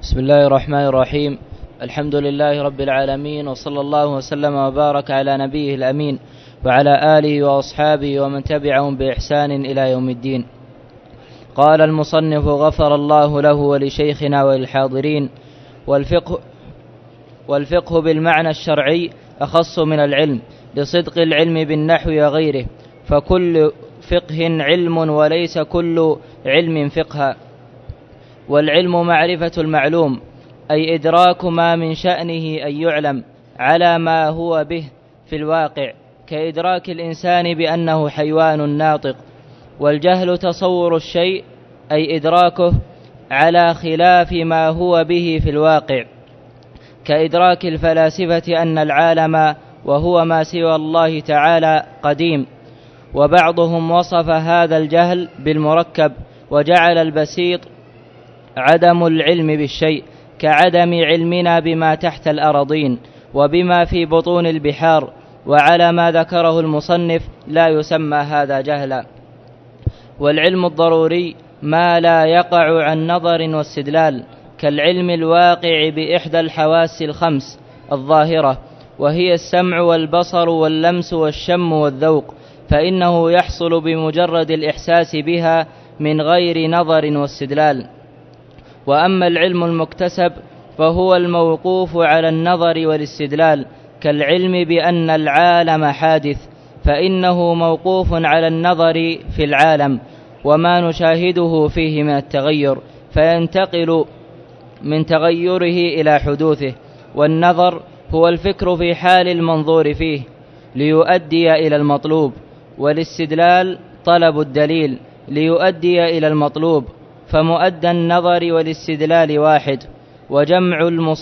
بسم الله الرحمن الرحيم. الحمد لله رب العالمين، وصلى الله وسلم وبارك على نبيه الأمين وعلى آله وأصحابه ومن تبعهم بإحسان إلى يوم الدين. قال المصنف غفر الله له ولشيخنا وللحاضرين: والفقه بالمعنى الشرعي أخص من العلم لصدق العلم بالنحو وغيره، فكل فقه علم وليس كل علم فقها. والعلم معرفة المعلوم، أي إدراك ما من شأنه أن يعلم على ما هو به في الواقع، كإدراك الإنسان بأنه حيوان ناطق. والجهل تصور الشيء، أي إدراكه على خلاف ما هو به في الواقع، كإدراك الفلاسفة أن العالم وهو ما سوى الله تعالى قديم. وبعضهم وصف هذا الجهل بالمركب، وجعل البسيط عدم العلم بالشيء، كعدم علمنا بما تحت الأراضين وبما في بطون البحار. وعلى ما ذكره المصنف لا يسمى هذا جهلا. والعلم الضروري ما لا يقع عن نظر واستدلال، كالعلم الواقع بإحدى الحواس الخمس الظاهرة، وهي السمع والبصر واللمس والشم والذوق، فإنه يحصل بمجرد الإحساس بها من غير نظر واستدلال. وأما العلم المكتسب فهو الموقوف على النظر والاستدلال، كالعلم بأن العالم حادث، فإنه موقوف على النظر في العالم وما نشاهده فيه من التغير، فينتقل من تغيره إلى حدوثه. والنظر هو الفكر في حال المنظور فيه ليؤدي إلى المطلوب، والاستدلال طلب الدليل ليؤدي إلى المطلوب، فمؤدى النظر والاستدلال واحد. وجمع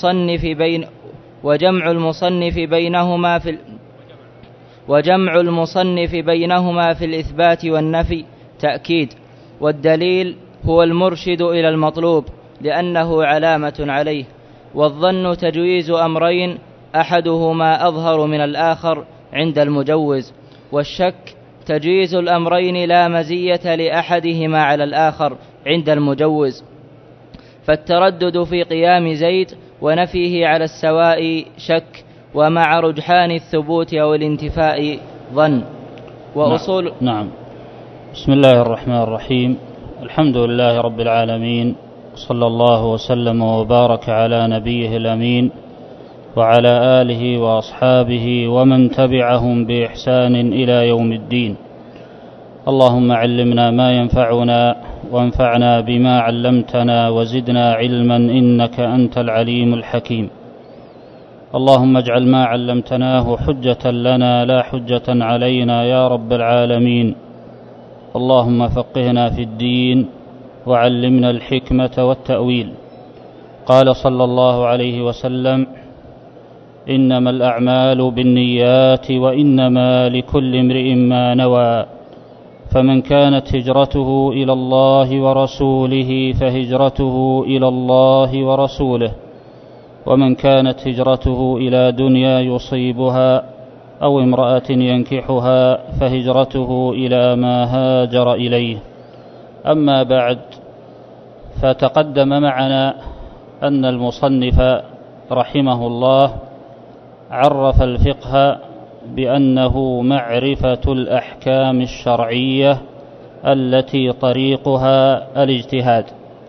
المصنف بينهما في الإثبات والنفي تأكيد. والدليل هو المرشد إلى المطلوب لأنه علامة عليه. والظن تجويز أمرين أحدهما أظهر من الآخر عند المجوز. والشك تجويز الأمرين لا مزية لأحدهما على الآخر عند المجوز. فالتردد في قيام زيد ونفيه على السواء شك، ومع رجحان الثبوت أو الانتفاء ظن. وأصول نعم. بسم الله الرحمن الرحيم. الحمد لله رب العالمين، صلى الله وسلم وبارك على نبيه الأمين وعلى آله وأصحابه ومن تبعهم بإحسان إلى يوم الدين. اللهم علمنا ما ينفعنا وانفعنا بما علمتنا وزدنا علما إنك أنت العليم الحكيم. اللهم اجعل ما علمتناه حجة لنا لا حجة علينا يا رب العالمين. اللهم فقهنا في الدين وعلمنا الحكمة والتأويل. قال صلى الله عليه وسلم: إنما الأعمال بالنيات وإنما لكل امرئ ما نوى، فمن كانت هجرته إلى الله ورسوله فهجرته إلى الله ورسوله، ومن كانت هجرته إلى دنيا يصيبها أو امرأة ينكحها فهجرته إلى ما هاجر إليه. أما بعد، فتقدم معنا أن المصنف رحمه الله عرف الفقه بأنه معرفة الأحكام الشرعية التي طريقها الاجتهاد.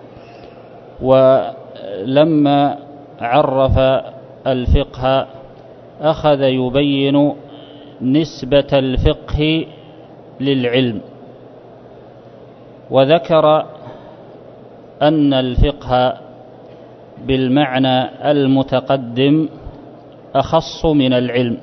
ولما عرف الفقه أخذ يبين نسبة الفقه للعلم، وذكر أن الفقه بالمعنى المتقدم أخص من العلم،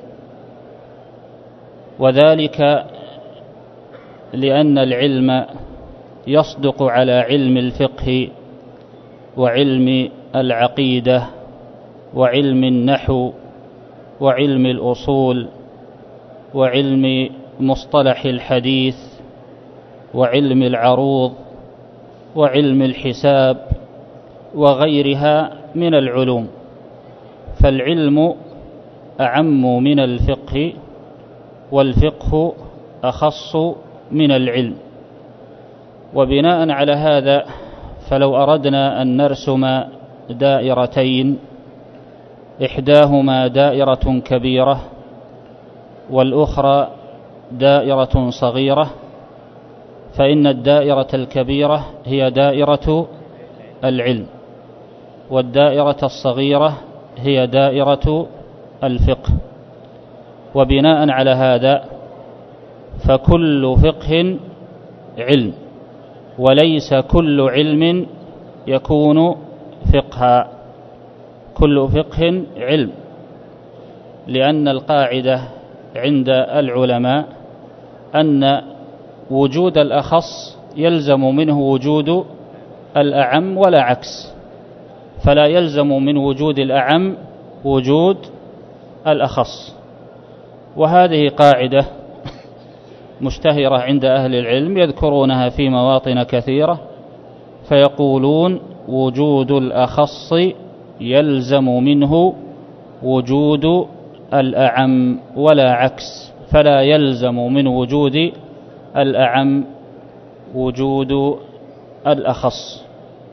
وذلك لأن العلم يصدق على علم الفقه وعلم العقيدة وعلم النحو وعلم الأصول وعلم مصطلح الحديث وعلم العروض وعلم الحساب وغيرها من العلوم. فالعلم أعم من الفقه، والفقه أخص من العلم. وبناء على هذا، فلو أردنا أن نرسم دائرتين، إحداهما دائرة كبيرة والأخرى دائرة صغيرة، فإن الدائرة الكبيرة هي دائرة العلم، والدائرة الصغيرة هي دائرة الفقه. وبناء على هذا فكل فقه علم، وليس كل علم يكون فقها. كل فقه علم، لأن القاعدة عند العلماء أن وجود الأخص يلزم منه وجود الأعم ولا عكس، فلا يلزم من وجود الأعم وجود الأخص. وهذه قاعدة مشتهرة عند أهل العلم، يذكرونها في مواطن كثيرة، فيقولون وجود الأخص يلزم منه وجود الأعم ولا عكس، فلا يلزم من وجود الأعم وجود الأخص.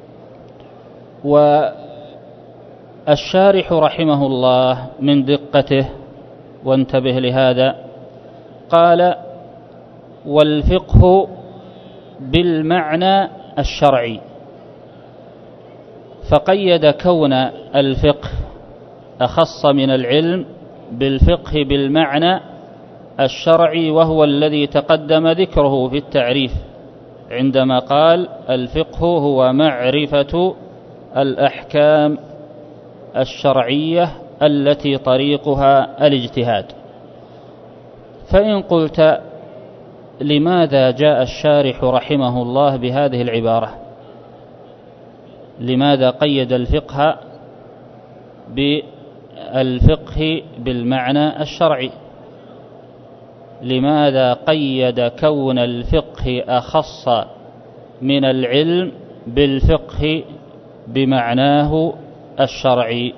والشارح رحمه الله من دقته، وانتبه لهذا، قال: والفقه بالمعنى الشرعي، فقيد كون الفقه أخص من العلم بالفقه بالمعنى الشرعي، وهو الذي تقدم ذكره في التعريف عندما قال: الفقه هو معرفة الأحكام الشرعية التي طريقها الاجتهاد. فإن قلت: لماذا جاء الشارح رحمه الله بهذه العبارة؟ لماذا قيد الفقه بالفقه بالمعنى الشرعي؟ لماذا قيد كون الفقه أخص من العلم بالفقه بمعناه الشرعي؟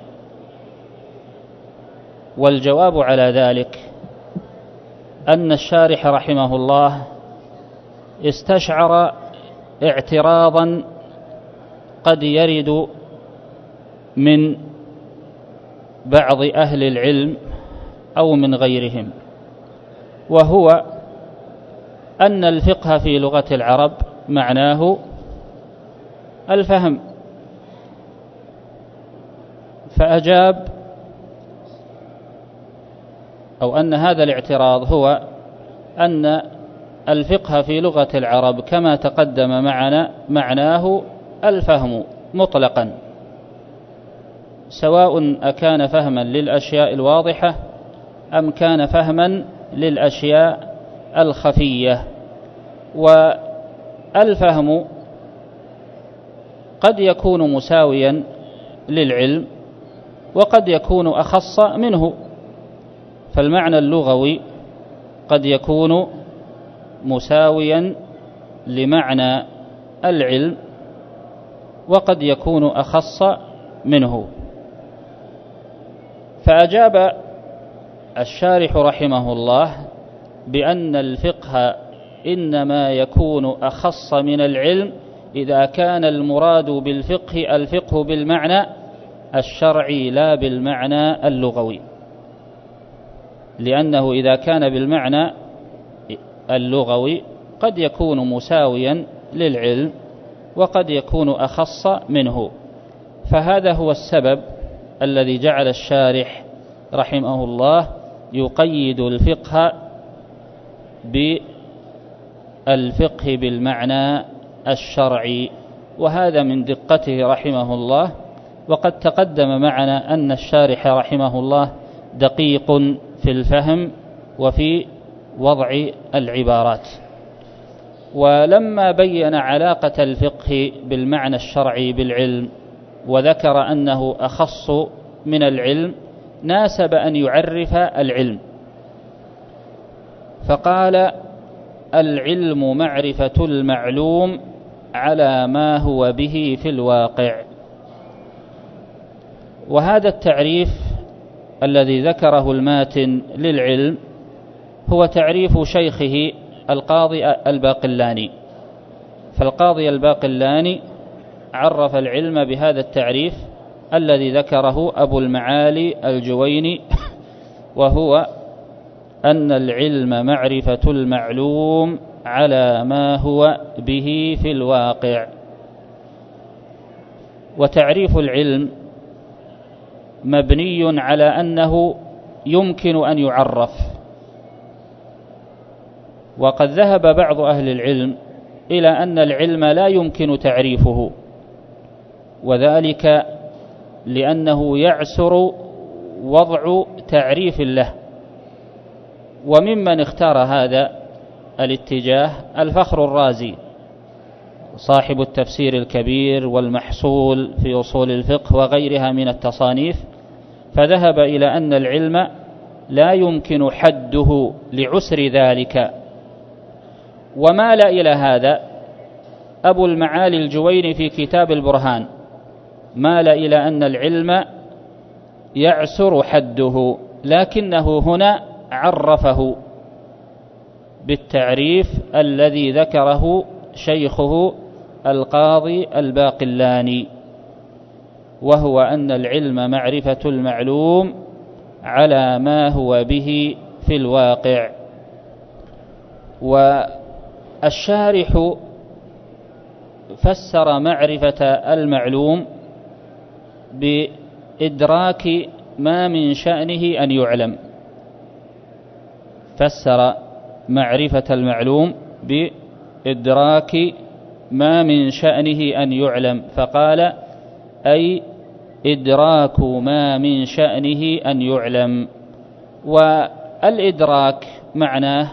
والجواب على ذلك أن الشارح رحمه الله استشعر اعتراضا قد يرد من بعض أهل العلم أو من غيرهم، وهو أن الفقه في لغة العرب معناه الفهم. فأجاب، أو أن هذا الاعتراض هو أن الفقه في لغة العرب كما تقدم معنا معناه الفهم مطلقا، سواء أكان فهما للأشياء الواضحة أم كان فهما للأشياء الخفية. والفهم قد يكون مساويا للعلم وقد يكون أخص منه، فالمعنى اللغوي قد يكون مساويا لمعنى العلم وقد يكون أخص منه. فأجاب الشارح رحمه الله بأن الفقه إنما يكون أخص من العلم إذا كان المراد بالفقه الفقه بالمعنى الشرعي لا بالمعنى اللغوي، لأنه إذا كان بالمعنى اللغوي قد يكون مساويا للعلم وقد يكون أخص منه. فهذا هو السبب الذي جعل الشارح رحمه الله يقيد الفقه بالفقه بالمعنى الشرعي، وهذا من دقته رحمه الله. وقد تقدم معنا أن الشارح رحمه الله دقيق في الفهم وفي وضع العبارات. ولما بين علاقة الفقه بالمعنى الشرعي بالعلم وذكر أنه أخص من العلم، ناسب أن يعرف العلم، فقال: العلم معرفة المعلوم على ما هو به في الواقع. وهذا التعريف الذي ذكره الماتن للعلم هو تعريف شيخه القاضي الباقلاني. فالقاضي الباقلاني عرف العلم بهذا التعريف الذي ذكره أبو المعالي الجويني، وهو أن العلم معرفة المعلوم على ما هو به في الواقع. وتعريف العلم مبني على أنه يمكن أن يعرف. وقد ذهب بعض أهل العلم إلى أن العلم لا يمكن تعريفه، وذلك لأنه يعسر وضع تعريف له. وممن اختار هذا الاتجاه الفخر الرازي صاحب التفسير الكبير والمحصول في أصول الفقه وغيرها من التصانيف، فذهب إلى أن العلم لا يمكن حده لعسر ذلك. ومال إلى هذا أبو المعالي الجويني في كتاب البرهان، مال إلى أن العلم يعسر حده، لكنه هنا عرفه بالتعريف الذي ذكره شيخه القاضي الباقلاني، وهو أن العلم معرفة المعلوم على ما هو به في الواقع. والشارح فسر معرفة المعلوم بإدراك ما من شأنه أن يعلم، فسر معرفة المعلوم بإدراك ما من شأنه أن يعلم، فقال أي إدراك ما من شأنه أن يعلم. والإدراك معناه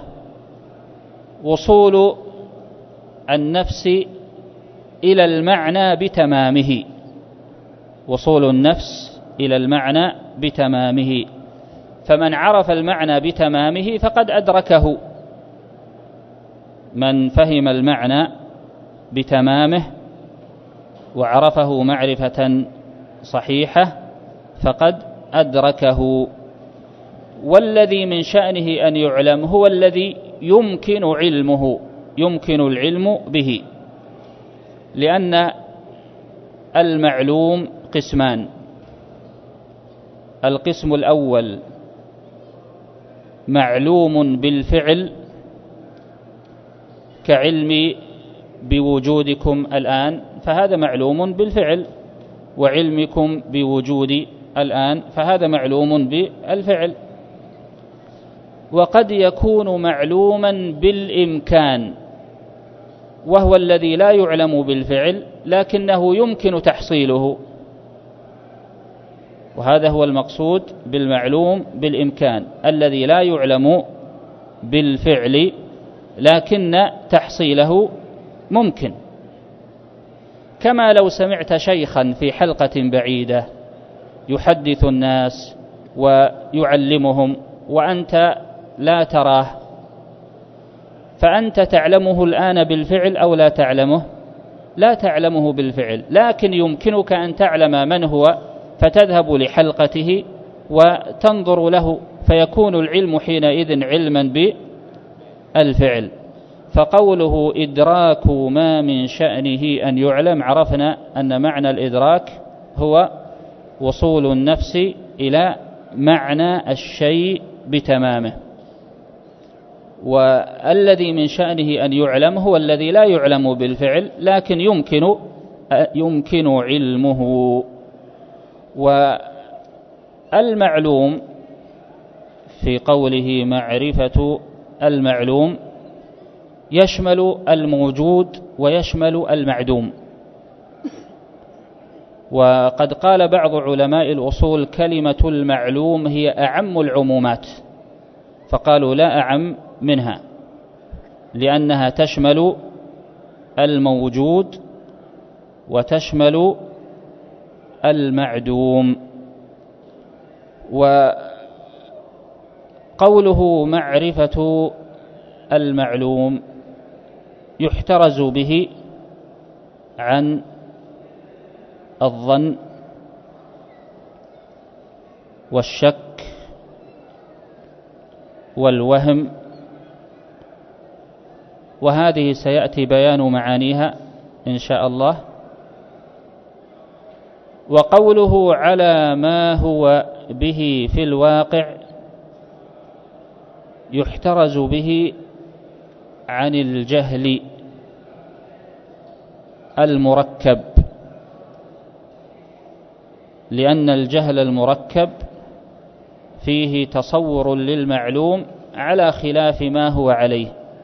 وصول النفس إلى المعنى بتمامه، وصول النفس إلى المعنى بتمامه، فمن عرف المعنى بتمامه فقد أدركه. من فهم المعنى بتمامه وعرفه معرفة صحيحة فقد أدركه. والذي من شأنه أن يعلم هو الذي يمكن علمه، يمكن العلم به، لأن المعلوم قسمان: القسم الأول معلوم بالفعل كعلمي بوجودكم الآن، فهذا معلوم بالفعل، وعلمكم بوجودي الآن فهذا معلوم بالفعل. وقد يكون معلوما بالإمكان، وهو الذي لا يعلم بالفعل لكنه يمكن تحصيله، وهذا هو المقصود بالمعلوم بالإمكان، الذي لا يعلم بالفعل لكن تحصيله ممكن. كما لو سمعت شيخا في حلقة بعيدة يحدث الناس ويعلمهم وأنت لا تراه، فأنت تعلمه الآن بالفعل أو لا تعلمه؟ لا تعلمه بالفعل، لكن يمكنك أن تعلم من هو، فتذهب لحلقته وتنظر له، فيكون العلم حينئذ علما بالفعل. فقوله إدراك ما من شأنه أن يعلم، عرفنا أن معنى الإدراك هو وصول النفس إلى معنى الشيء بتمامه، والذي من شأنه أن يعلم هو الذي لا يعلم بالفعل لكن يمكن علمه. والمعلوم في قوله معرفة المعلوم يشمل الموجود ويشمل المعدوم. وقد قال بعض علماء الأصول كلمة المعلوم هي أعم العمومات، فقالوا لا أعم منها، لأنها تشمل الموجود وتشمل المعدوم. وقوله معرفة المعلوم يحترز به عن الظن والشك والوهم، وهذه سيأتي بيان معانيها إن شاء الله. وقوله على ما هو به في الواقع يحترز به عن الجهل المركب، لأن الجهل المركب فيه تصور للمعلوم على خلاف ما هو عليه،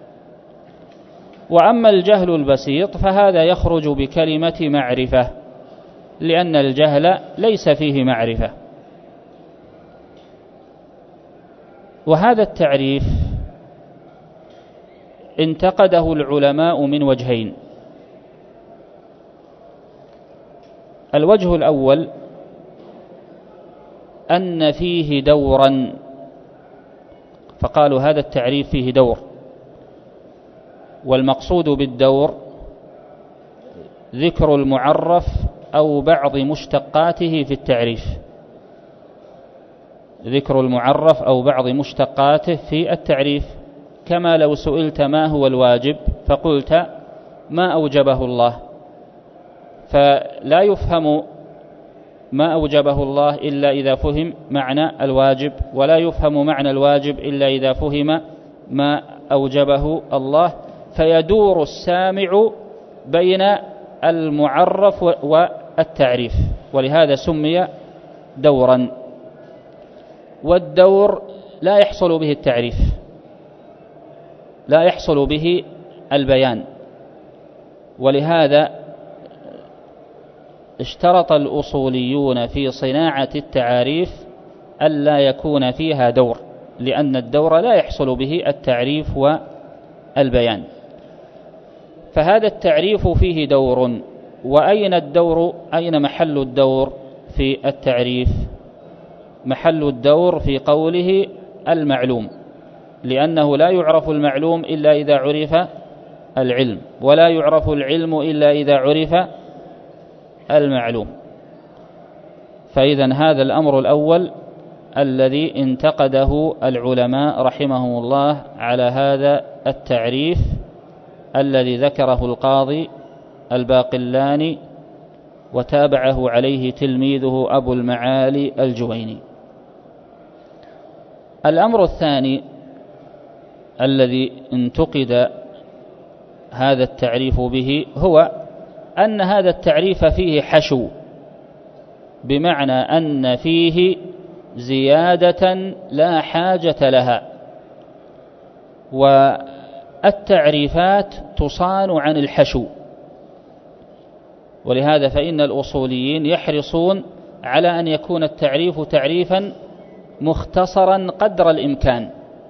وأما الجهل البسيط فهذا يخرج بكلمة معرفة، لأن الجهل ليس فيه معرفة. وهذا التعريف انتقده العلماء من وجهين. الوجه الأول أن فيه دورا، فقالوا هذا التعريف فيه دور، والمقصود بالدور ذكر المعرف أو بعض مشتقاته في التعريف، ذكر المعرف أو بعض مشتقاته في التعريف، كما لو سئلت ما هو الواجب فقلت ما أوجبه الله، فلا يفهم ما أوجبه الله إلا إذا فهم معنى الواجب، ولا يفهم معنى الواجب إلا إذا فهم ما أوجبه الله، فيدور السامع بين المعرف والتعريف، ولهذا سمي دورا. والدور لا يحصل به التعريف، لا يحصل به البيان، ولهذا اشترط الأصوليون في صناعة التعاريف ألا يكون فيها دور، لأن الدور لا يحصل به التعريف والبيان. فهذا التعريف فيه دور. وأين الدور؟ أين محل الدور في التعريف؟ محل الدور في قوله المعلوم، لأنه لا يعرف المعلوم إلا إذا عرف العلم، ولا يعرف العلم إلا إذا عرف المعلوم. فإذن هذا الأمر الأول الذي انتقده العلماء رحمهم الله على هذا التعريف الذي ذكره القاضي الباقلاني وتابعه عليه تلميذه أبو المعالي الجويني. الأمر الثاني الذي انتقد هذا التعريف به هو أن هذا التعريف فيه حشو، بمعنى أن فيه زيادة لا حاجة لها، والتعريفات تصان عن الحشو، ولهذا فإن الأصوليين يحرصون على أن يكون التعريف تعريفا مختصرا قدر الإمكان،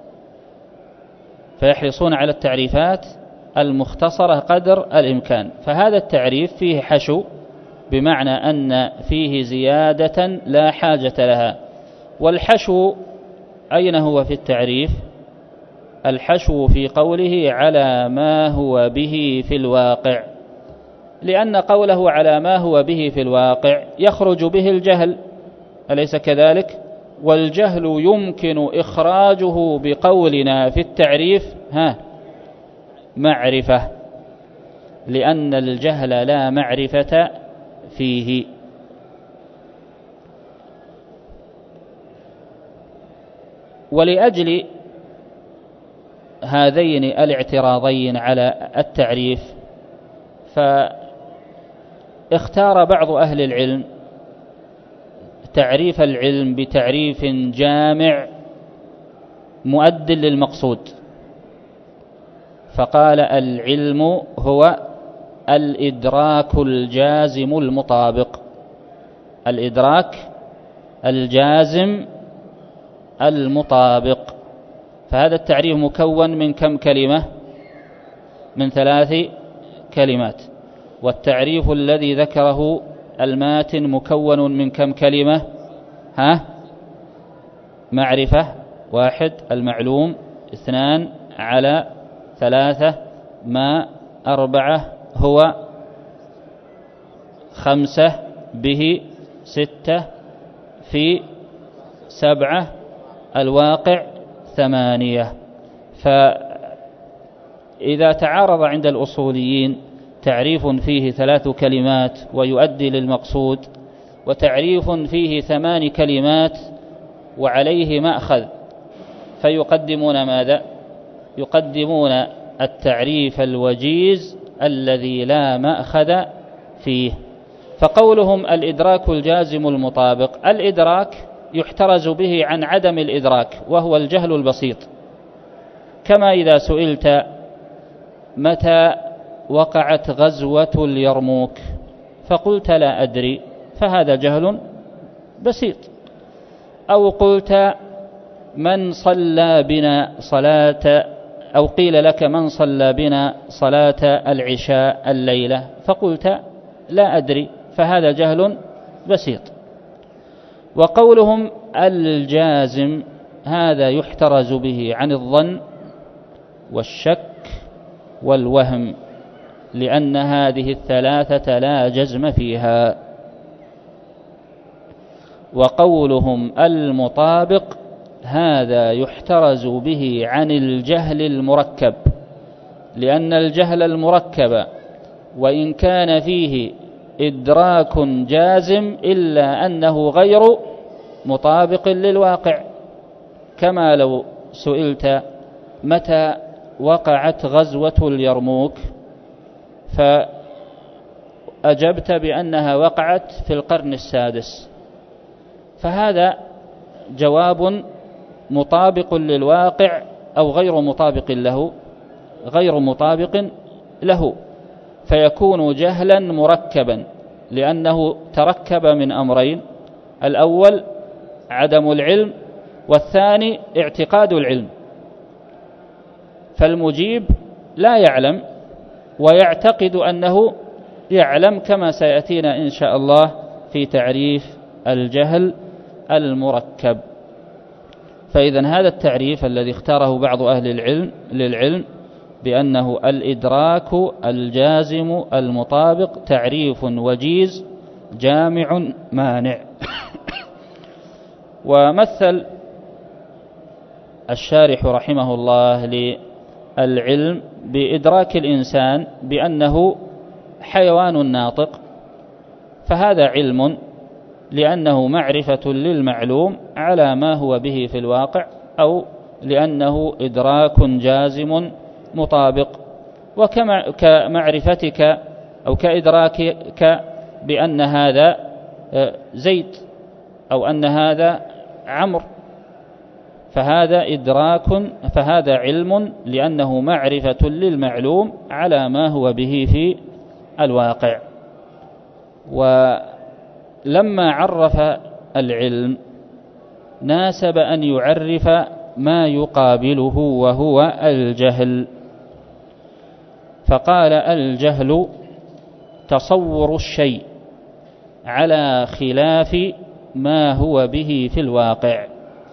فيحرصون على التعريفات المختصرة قدر الإمكان. فهذا التعريف فيه حشو، بمعنى أن فيه زيادة لا حاجة لها. والحشو أين هو في التعريف؟ الحشو في قوله على ما هو به في الواقع، لأن قوله على ما هو به في الواقع يخرج به الجهل، أليس كذلك؟ والجهل يمكن إخراجه بقولنا في التعريف معرفة، لأن الجهل لا معرفة فيه. ولأجل هذين الاعتراضين على التعريف فاختار بعض أهل العلم تعريف العلم بتعريف جامع مؤد للمقصود، فقال العلم هو الإدراك الجازم المطابق، الإدراك الجازم المطابق. فهذا التعريف مكون من كم كلمة؟ من 3 كلمات. والتعريف الذي ذكره الماتن مكون من كم كلمة؟ معرفة 1، المعلوم 2، على 3، ما 4، هو 5، به 6، في 7، الواقع 8. فإذا تعارض عند الأصوليين تعريف فيه 3 كلمات ويؤدي للمقصود، وتعريف فيه 8 كلمات وعليه مأخذ، فيقدمون ماذا؟ يقدمون التعريف الوجيز الذي لا مأخذ فيه. فقولهم الإدراك الجازم المطابق، الإدراك يحترز به عن عدم الإدراك وهو الجهل البسيط، كما إذا سئلت متى وقعت غزوة اليرموك فقلت لا أدري، فهذا جهل بسيط. أو قلت من صلى بنا صلاة، أو قيل لك من صلى بنا صلاة العشاء الليلة فقلت لا أدري، فهذا جهل بسيط. وقولهم الجازم هذا يحترز به عن الظن والشك والوهم، لأن هذه الثلاثة لا جزم فيها. وقولهم المطابق هذا يحترز به عن الجهل المركب، لأن الجهل المركب وإن كان فيه إدراك جازم إلا أنه غير مطابق للواقع، كما لو سئلت متى وقعت غزوة اليرموك فأجبت بأنها وقعت في القرن السادس، فهذا جواب مطابق للواقع أو غير مطابق له، غير مطابق له، فيكون جهلا مركبا، لأنه تركب من أمرين: الأول عدم العلم، والثاني اعتقاد العلم. فالمجيب لا يعلم ويعتقد أنه يعلم، كما سيأتينا إن شاء الله في تعريف الجهل المركب. فإذن هذا التعريف الذي اختاره بعض أهل العلم للعلم بأنه الإدراك الجازم المطابق تعريف وجيز جامع مانع. ومثل الشارح رحمه الله للعلم بإدراك الإنسان بأنه حيوان ناطق، فهذا علم لأنه معرفة للمعلوم على ما هو به في الواقع، أو لأنه إدراك جازم مطابق. وكمعرفتك أو كإدراكك بأن هذا زيد أو أن هذا عمرو، فهذا إدراك، فهذا علم لأنه معرفة للمعلوم على ما هو به في الواقع. ولما عرف العلم ناسب أن يعرف ما يقابله وهو الجهل، فقال الجهل تصور الشيء على خلاف ما هو به في الواقع.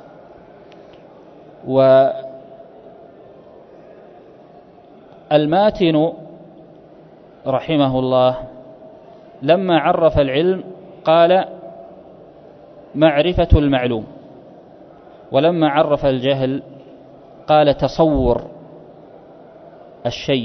والماتن رحمه الله لما عرف العلم قال معرفة المعلوم، ولما عرف الجهل قال تصور الشيء،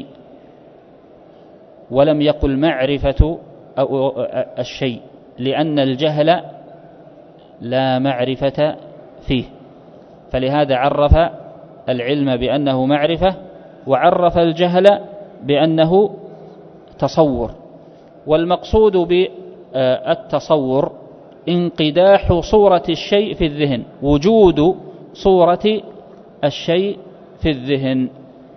ولم يقل معرفة الشيء، لأن الجهل لا معرفة فيه، فلهذا عرف العلم بأنه معرفة، وعرف الجهل بأنه تصور. والمقصود بالتصور انقداح صورة الشيء في الذهن، وجود صورة الشيء في الذهن.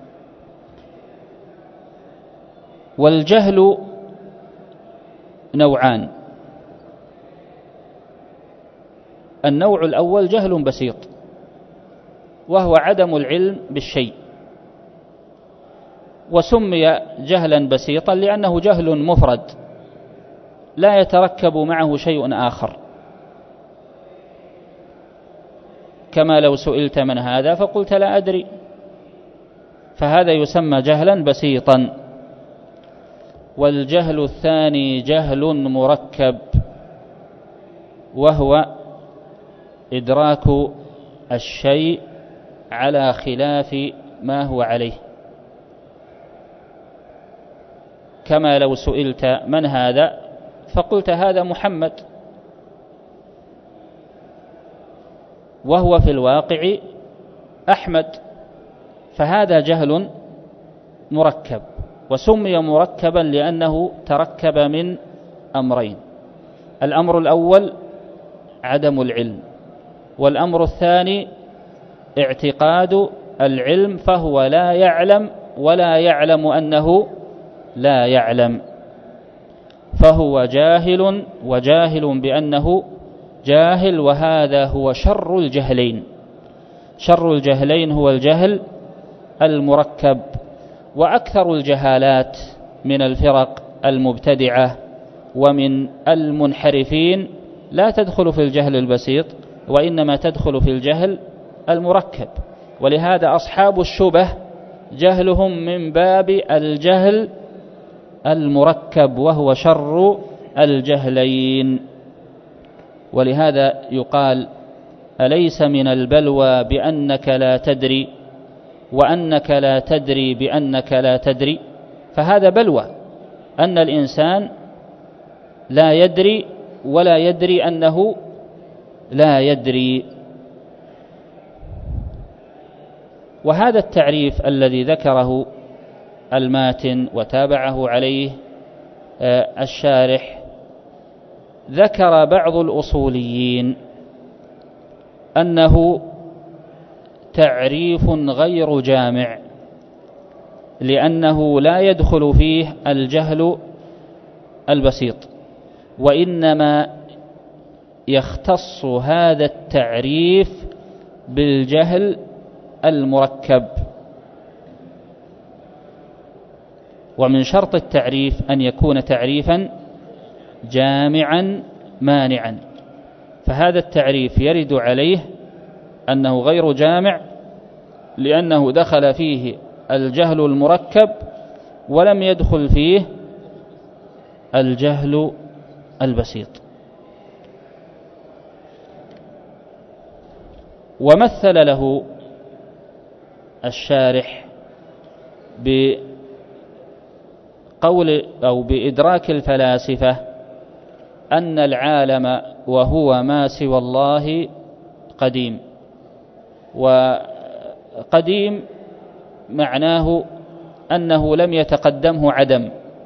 والجهل نوعان: النوع الأول جهل بسيط، وهو عدم العلم بالشيء، وسمي جهلا بسيطا لأنه جهل مفرد لا يتركب معه شيء آخر، كما لو سئلت من هذا فقلت لا أدري، فهذا يسمى جهلا بسيطا. والجهل الثاني جهل مركب، وهو إدراك الشيء على خلاف ما هو عليه، كما لو سئلت من هذا فقلت هذا محمد، وهو في الواقع أحمد، فهذا جهل مركب، وسمي مركبا لأنه تركب من أمرين: الأمر الأول عدم العلم، والأمر الثاني اعتقاد العلم، فهو لا يعلم ولا يعلم أنه لا يعلم، فهو جاهل وجاهل بأنه جاهل، وهذا هو شر الجهلين. شر الجهلين هو الجهل المركب. وأكثر الجهالات من الفرق المبتدعة ومن المنحرفين لا تدخل في الجهل البسيط، وإنما تدخل في الجهل المركب. ولهذا أصحاب الشبه جهلهم من باب الجهل المركب، وهو شر الجهلين. ولهذا يقال: أليس من البلوى بأنك لا تدري، وأنك لا تدري بأنك لا تدري؟ فهذا بلوى، أن الإنسان لا يدري ولا يدري أنه لا يدري. وهذا التعريف الذي ذكره الماتن وتابعه عليه الشارح، ذكر بعض الأصوليين أنه تعريف غير جامع، لأنه لا يدخل فيه الجهل البسيط، وإنما يختص هذا التعريف بالجهل المركب. ومن شرط التعريف أن يكون تعريفا جامعا مانعا، فهذا التعريف يرد عليه أنه غير جامع، لأنه دخل فيه الجهل المركب ولم يدخل فيه الجهل البسيط. ومثل له الشارح بقول أو بإدراك الفلاسفة أن العالم وهو ما سوى الله قديم، وقديم معناه أنه لم يتقدمه عدم.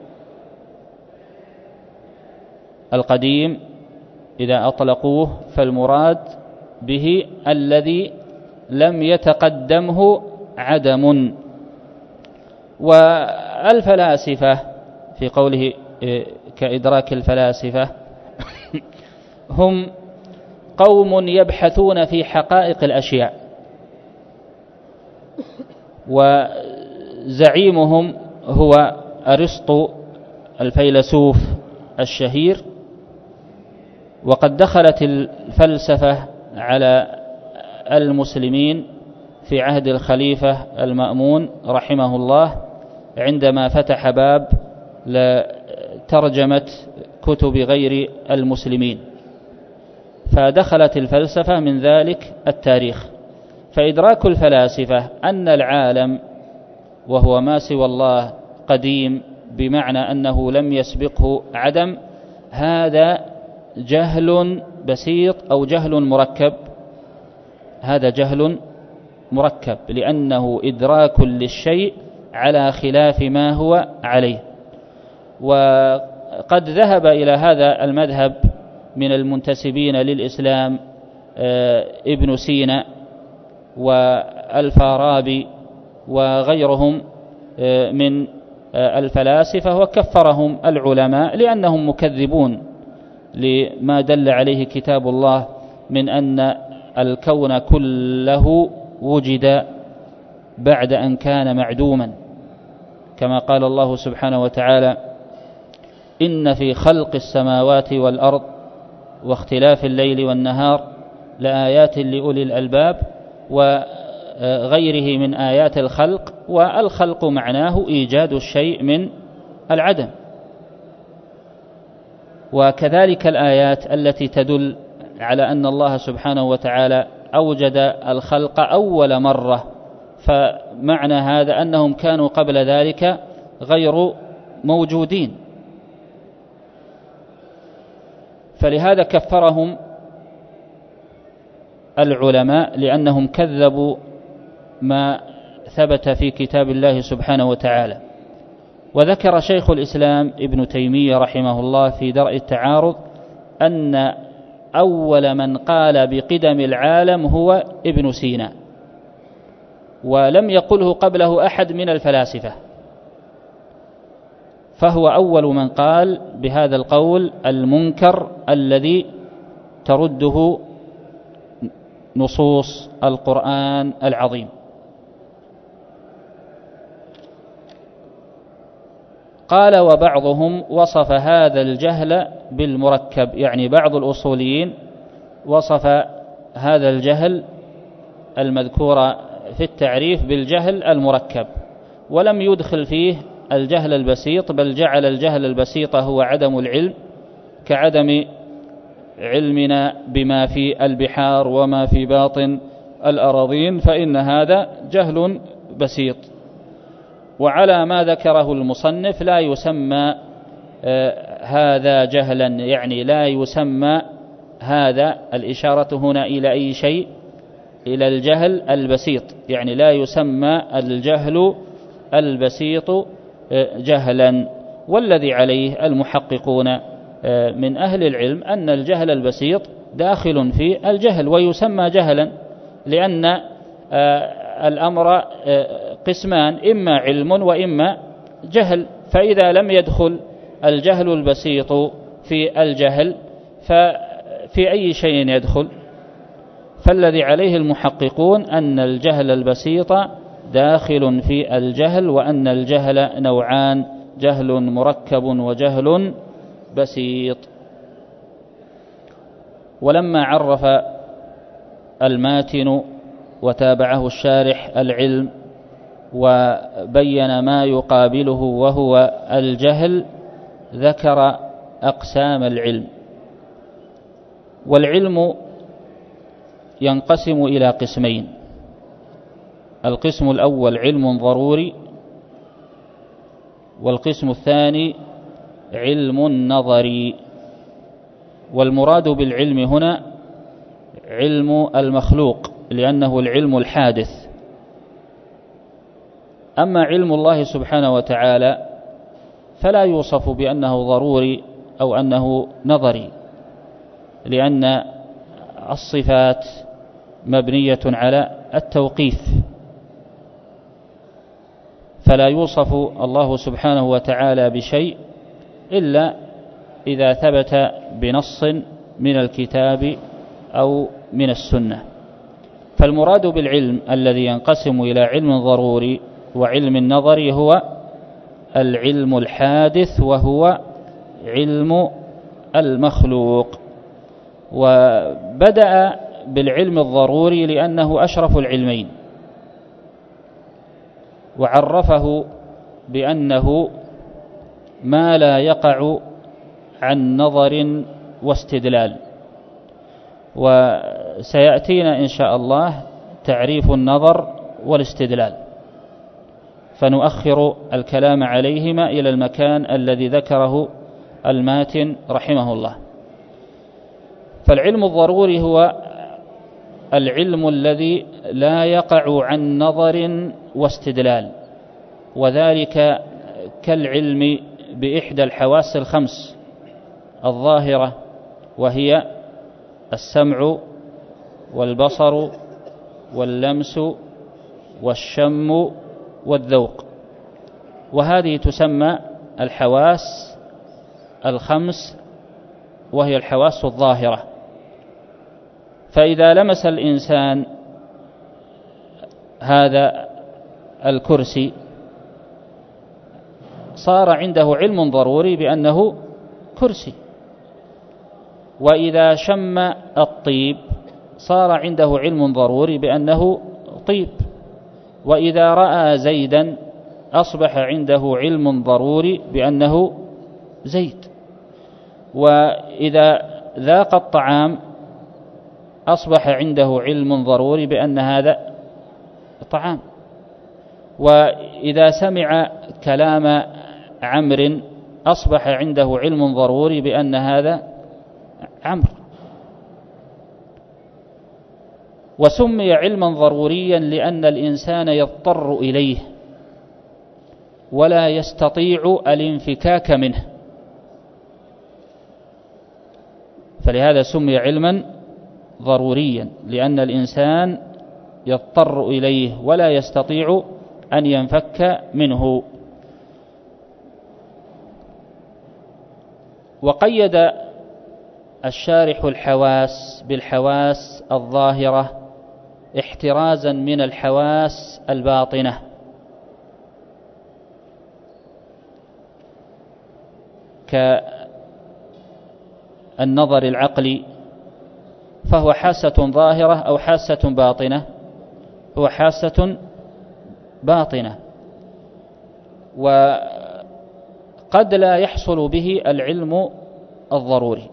القديم إذا أطلقوه فالمراد به الذي لم يتقدمه عدم. والفلاسفة في قوله كإدراك الفلاسفة هم قوم يبحثون في حقائق الأشياء، وزعيمهم هو أرسطو الفيلسوف الشهير. وقد دخلت الفلسفة على المسلمين في عهد الخليفة المأمون رحمه الله، عندما فتح باب لترجمة كتب غير المسلمين، فدخلت الفلسفة من ذلك التاريخ. فإدراك الفلاسفة أن العالم وهو ما سوى الله قديم، بمعنى أنه لم يسبقه عدم، هذا جهل بسيط أو جهل مركب. هذا جهل مركب، لأنه إدراك للشيء على خلاف ما هو عليه. وقد ذهب إلى هذا المذهب من المنتسبين للإسلام ابن سينا والفارابي وغيرهم من الفلاسفة، وكفرهم العلماء لأنهم مكذبون لما دل عليه كتاب الله من أن الكون كله وجد بعد أن كان معدوما، كما قال الله سبحانه وتعالى: إن في خلق السماوات والأرض واختلاف الليل والنهار لآيات لأولي الألباب، وغيره من آيات الخلق. والخلق معناه إيجاد الشيء من العدم. وكذلك الآيات التي تدل على أن الله سبحانه وتعالى أوجد الخلق أول مرة، فمعنى هذا أنهم كانوا قبل ذلك غير موجودين. فلهذا كفرهم العلماء لأنهم كذبوا ما ثبت في كتاب الله سبحانه وتعالى. وذكر شيخ الإسلام ابن تيمية رحمه الله في درء التعارض أن أول من قال بقدم العالم هو ابن سينا، ولم يقله قبله أحد من الفلاسفة، فهو أول من قال بهذا القول المنكر الذي ترده نصوص القرآن العظيم. قال وبعضهم وصف هذا الجهل بالمركب، يعني بعض الأصوليين وصف هذا الجهل المذكور في التعريف بالجهل المركب، ولم يدخل فيه الجهل البسيط، بل جعل الجهل البسيط هو عدم العلم، كعدم علمنا بما في البحار وما في باطن الأراضين، فإن هذا جهل بسيط. وعلى ما ذكره المصنف لا يسمى هذا جهلا، يعني لا يسمى هذا، الإشارة هنا إلى أي شيء؟ إلى الجهل البسيط، يعني لا يسمى الجهل البسيط جهلا. والذي عليه المحققون من أهل العلم أن الجهل البسيط داخل في الجهل ويسمى جهلا، لأن الأمر قسمان، إما علم وإما جهل، فإذا لم يدخل الجهل البسيط في الجهل ففي أي شيء يدخل؟ فالذي عليه المحققون أن الجهل البسيط داخل في الجهل، وأن الجهل نوعان: جهل مركب وجهل بسيط. ولما عرف الماتن وتابعه الشارح العلم وبين ما يقابله وهو الجهل، ذكر أقسام العلم. والعلم ينقسم إلى قسمين: القسم الأول علم ضروري، والقسم الثاني علم نظري. والمراد بالعلم هنا علم المخلوق، لأنه العلم الحادث. أما علم الله سبحانه وتعالى فلا يوصف بأنه ضروري أو أنه نظري، لأن الصفات مبنية على التوقيف، فلا يوصف الله سبحانه وتعالى بشيء إلا إذا ثبت بنص من الكتاب أو من السنة. فالمراد بالعلم الذي ينقسم إلى علم ضروري وعلم نظري هو العلم الحادث، وهو علم المخلوق. وبدأ بالعلم الضروري لأنه أشرف العلمين، وعرفه بأنه ما لا يقع عن نظر واستدلال. وسيأتينا إن شاء الله تعريف النظر والاستدلال، فنؤخر الكلام عليهما إلى المكان الذي ذكره الماتن رحمه الله. فالعلم الضروري هو العلم الذي لا يقع عن نظر واستدلال، وذلك كالعلم بإحدى الحواس الخمس الظاهرة، وهي السمع والبصر واللمس والشم والذوق، وهذه تسمى الحواس الخمس، وهي الحواس الظاهرة. فإذا لمس الإنسان هذا الكرسي صار عنده علم ضروري بأنه كرسي، وإذا شم الطيب صار عنده علم ضروري بأنه طيب، وإذا رأى زيدا أصبح عنده علم ضروري بأنه زيد، وإذا ذاق الطعام أصبح عنده علم ضروري بأن هذا طعام، وإذا سمع كلام عمرو أصبح عنده علم ضروري بأن هذا عمرو. وسمي علما ضروريا لأن الإنسان يضطر إليه ولا يستطيع الانفكاك منه، فلهذا سمي علما ضروريا لأن الإنسان يضطر إليه ولا يستطيع أن ينفك منه. وقيد الشارح الحواس بالحواس الظاهرة احترازا من الحواس الباطنة، كالنظر العقلي، فهو حاسة ظاهرة أو حاسة باطنة؟ هو حاسة باطنة، وقد لا يحصل به العلم الضروري،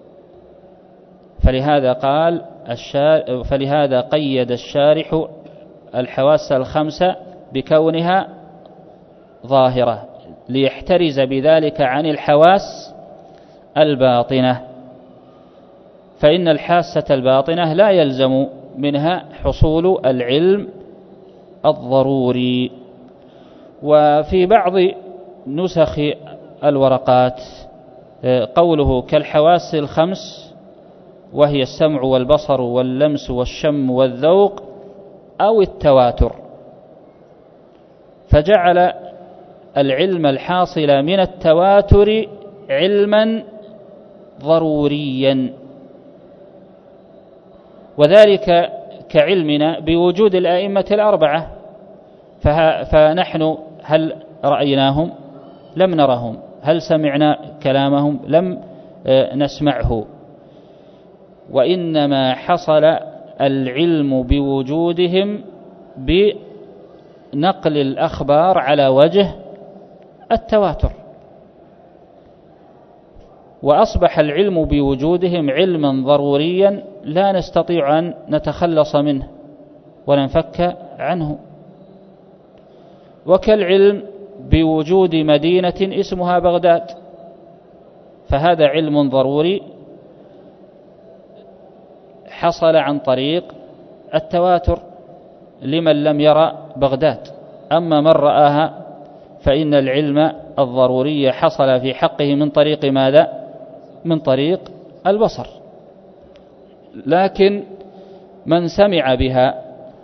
فلهذا قيد الشارح الحواس الخمسة بكونها ظاهرة ليحترز بذلك عن الحواس الباطنة، فإن الحاسة الباطنة لا يلزم منها حصول العلم الضروري. وفي بعض نسخ الورقات قوله كالحواس الخمس، وهي السمع والبصر واللمس والشم والذوق أو التواتر، فجعل العلم الحاصل من التواتر علما ضروريا، وذلك كعلمنا بوجود الأئمة الأربعة، فنحن هل رأيناهم؟ لم نرهم. هل سمعنا كلامهم؟ لم نسمعه. وإنما حصل العلم بوجودهم بنقل الأخبار على وجه التواتر، وأصبح العلم بوجودهم علما ضروريا لا نستطيع أن نتخلص منه وننفك عنه. وكالعلم بوجود مدينة اسمها بغداد، فهذا علم ضروري حصل عن طريق التواتر لمن لم يرى بغداد، أما من رآها فإن العلم الضروري حصل في حقه من طريق ماذا؟ من طريق البصر. لكن من سمع بها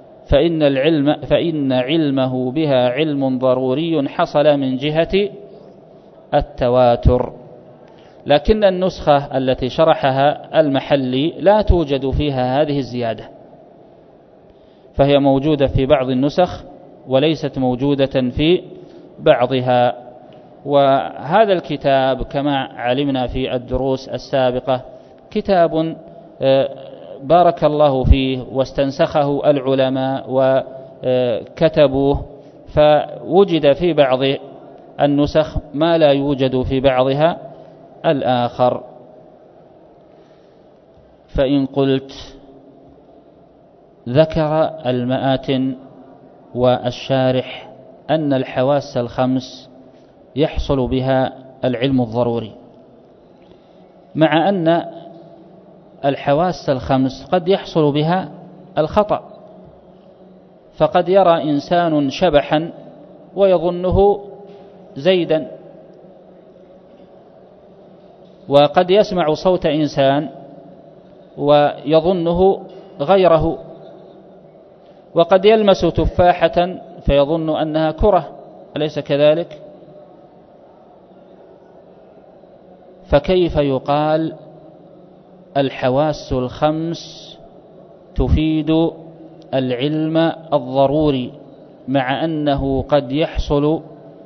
فإن علمه بها علم ضروري حصل من جهة التواتر. لكن النسخة التي شرحها المحلي لا توجد فيها هذه الزيادة، فهي موجودة في بعض النسخ وليست موجودة في بعضها. وهذا الكتاب كما علمنا في الدروس السابقة كتاب بارك الله فيه واستنسخه العلماء وكتبوه، فوجد في بعض النسخ ما لا يوجد في بعضها الآخر. فإن قلت ذكر المآتن والشارح أن الحواس الخمس يحصل بها العلم الضروري، مع أن الحواس الخمس قد يحصل بها الخطأ، فقد يرى إنسان شبحا ويظنه زيدا، وقد يسمع صوت إنسان ويظنه غيره، وقد يلمس تفاحة فيظن أنها كرة، أليس كذلك؟ فكيف يقال الحواس الخمس تفيد العلم الضروري مع أنه قد يحصل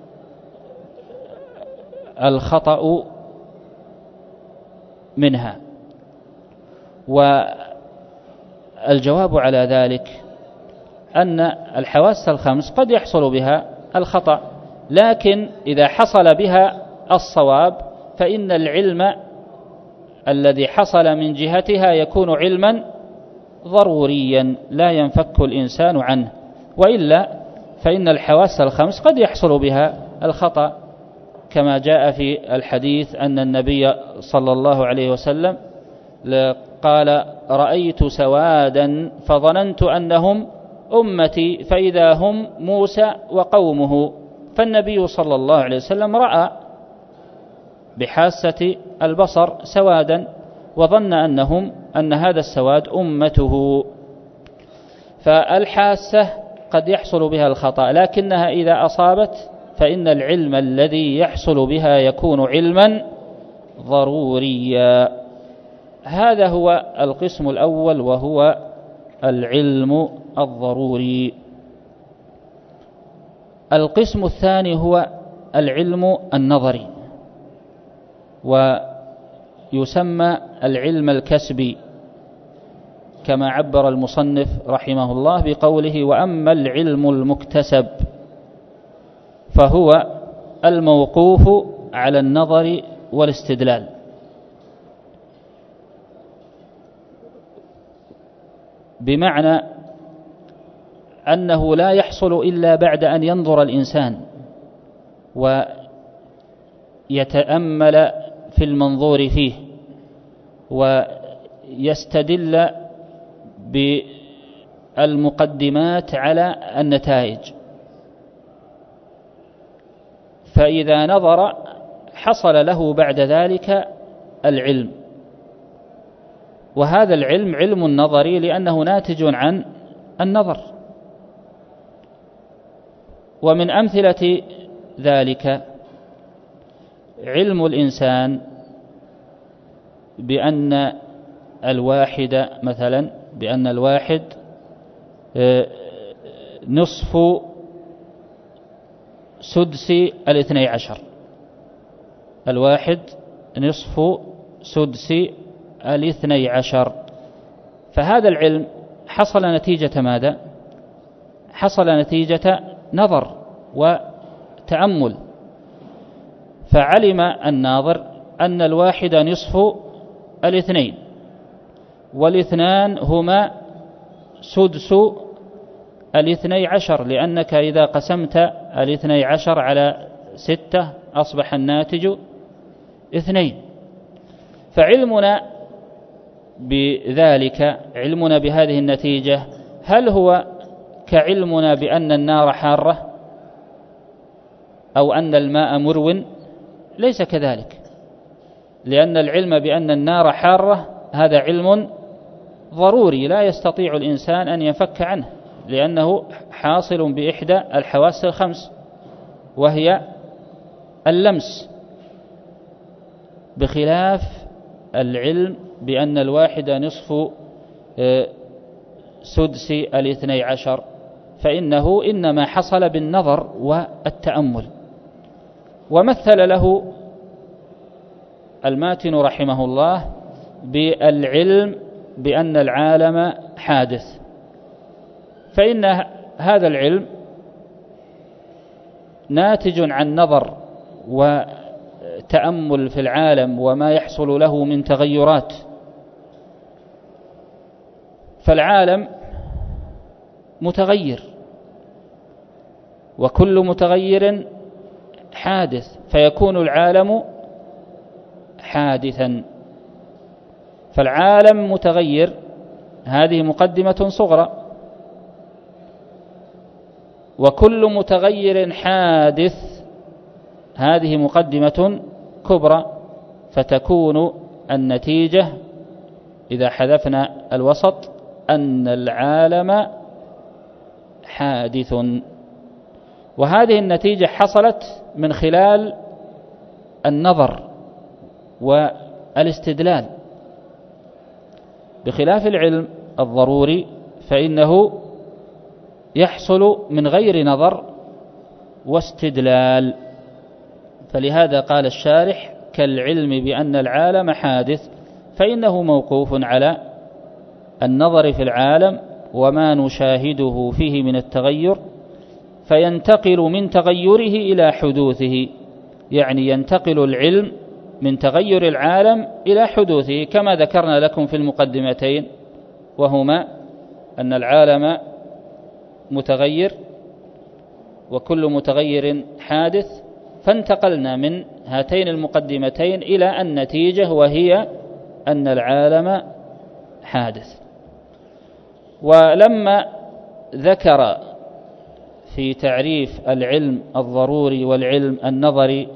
الخطأ منها؟ والجواب على ذلك أن الحواس الخمس قد يحصل بها الخطأ، لكن إذا حصل بها الصواب فإن العلم الذي حصل من جهتها يكون علما ضروريا لا ينفك الإنسان عنه، وإلا فإن الحواس الخمس قد يحصل بها الخطأ، كما جاء في الحديث أن النبي صلى الله عليه وسلم قال رأيت سوادا فظننت أنهم أمتي فإذا هم موسى وقومه. فالنبي صلى الله عليه وسلم رأى بحاسة البصر سوادا وظن أن هذا السواد أمته. فالحاسة قد يحصل بها الخطأ، لكنها إذا أصابت فإن العلم الذي يحصل بها يكون علما ضروريا. هذا هو القسم الأول، وهو العلم الضروري. القسم الثاني هو العلم النظري، ويسمى العلم الكسبي، كما عبر المصنف رحمه الله بقوله: وأما العلم المكتسب فهو الموقوف على النظر والاستدلال. بمعنى أنه لا يحصل إلا بعد أن ينظر الإنسان ويتأمل في المنظور فيه ويستدل بالمقدمات على النتائج، فإذا نظر حصل له بعد ذلك العلم. وهذا العلم علم نظري لأنه ناتج عن النظر. ومن أمثلة ذلك علم الإنسان بأن الواحد مثلا نصف سدس 12، الواحد نصف سدس 12. فهذا العلم حصل نتيجة ماذا؟ حصل نتيجة نظر وتأمل. فعلم الناظر أن الواحد نصف 2، والاثنان هما سدس 12، لأنك إذا قسمت 12 على 6 أصبح الناتج 2. فعلمنا بذلك، علمنا بهذه النتيجة، هل هو كعلمنا بأن النار حارة أو أن الماء مرو؟ ليس كذلك، لأن العلم بأن النار حارة هذا علم ضروري لا يستطيع الإنسان أن ينفك عنه، لأنه حاصل بإحدى الحواس الخمس وهي اللمس، بخلاف العلم بأن الواحد نصف سدس 12، فإنه إنما حصل بالنظر والتأمل. ومثل له الماتن رحمه الله بالعلم بأن العالم حادث، فإن هذا العلم ناتج عن نظر وتأمل في العالم وما يحصل له من تغيرات. فالعالم متغير، وكل متغير حادث، فيكون العالم حادثا. فالعالم متغير، هذه مقدمة صغرى، وكل متغير حادث، هذه مقدمة كبرى. فتكون النتيجة إذا حذفنا الوسط أن العالم حادث. وهذه النتيجة حصلت من خلال النظر والاستدلال، بخلاف العلم الضروري فإنه يحصل من غير نظر واستدلال. فلهذا قال الشارح: كالعلم بأن العالم حادث، فإنه موقوف على النظر في العالم وما نشاهده فيه من التغير، فينتقل من تغيره إلى حدوثه، يعني ينتقل العلم من تغير العالم إلى حدوثه، كما ذكرنا لكم في المقدمتين، وهما أن العالم متغير وكل متغير حادث. فانتقلنا من هاتين المقدمتين إلى النتيجة، وهي أن العالم حادث. ولما ذكر في تعريف العلم الضروري والعلم النظري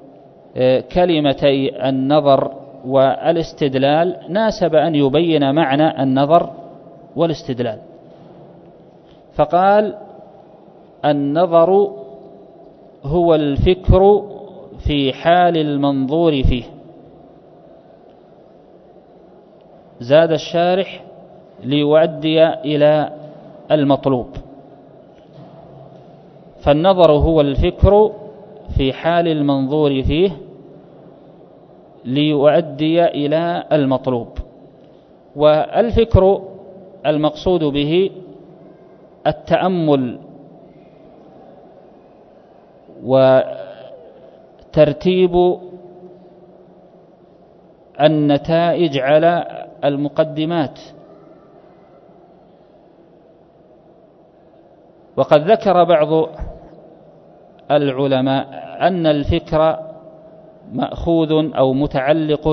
كلمتي النظر والاستدلال، ناسب أن يبين معنى النظر والاستدلال، فقال: النظر هو الفكر في حال المنظور فيه. زاد الشارح: ليؤدي إلى المطلوب. فالنظر هو الفكر في حال المنظور فيه ليؤدي إلى المطلوب. والفكر المقصود به التأمل وترتيب النتائج على المقدمات. وقد ذكر بعض العلماء أن الفكر مأخوذ أو متعلق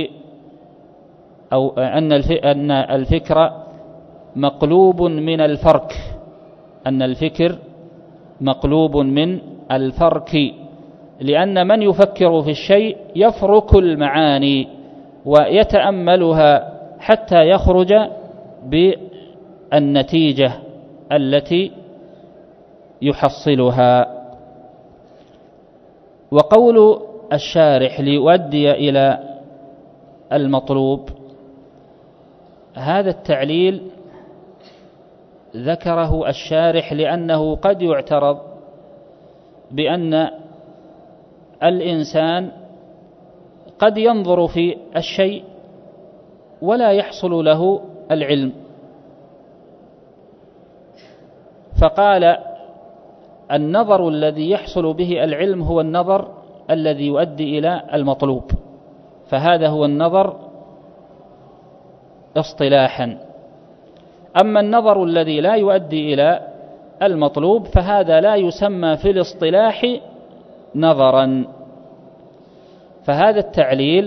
أو أن الفكر مقلوب من الفرك، أن الفكر مقلوب من الفرك، لأن من يفكر في الشيء يفرك المعاني ويتأملها حتى يخرج بالنتيجة التي يحصلها. وقول الشارح ليؤدي إلى المطلوب، هذا التعليل ذكره الشارح لأنه قد يعترض بأن الإنسان قد ينظر في الشيء ولا يحصل له العلم، فقال: النظر الذي يحصل به العلم هو النظر الذي يؤدي إلى المطلوب، فهذا هو النظر اصطلاحا. أما النظر الذي لا يؤدي إلى المطلوب فهذا لا يسمى في الاصطلاح نظرا. فهذا التعليل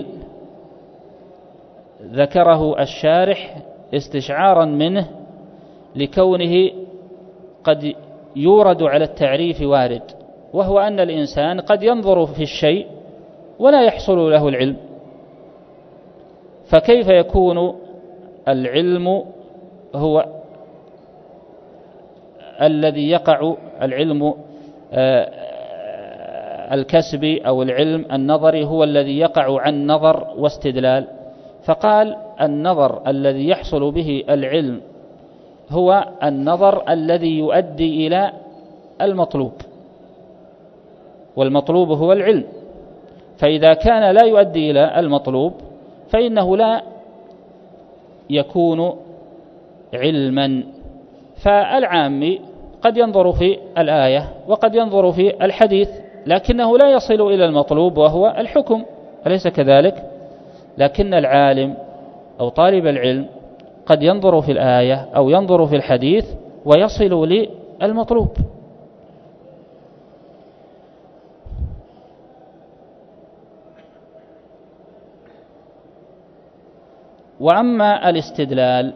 ذكره الشارح استشعارا منه لكونه قد يورد على التعريف وارد، وهو أن الإنسان قد ينظر في الشيء ولا يحصل له العلم، فكيف يكون العلم هو الذي يقع، العلم الكسبي أو العلم النظري هو الذي يقع عن نظر واستدلال؟ فقال: النظر الذي يحصل به العلم هو النظر الذي يؤدي إلى المطلوب، والمطلوب هو العلم، فإذا كان لا يؤدي إلى المطلوب فإنه لا يكون علما. فالعامي قد ينظر في الآية وقد ينظر في الحديث لكنه لا يصل إلى المطلوب وهو الحكم، أليس كذلك؟ لكن العالم أو طالب العلم قد ينظر في الآية أو ينظر في الحديث ويصل للمطلوب. وأما الاستدلال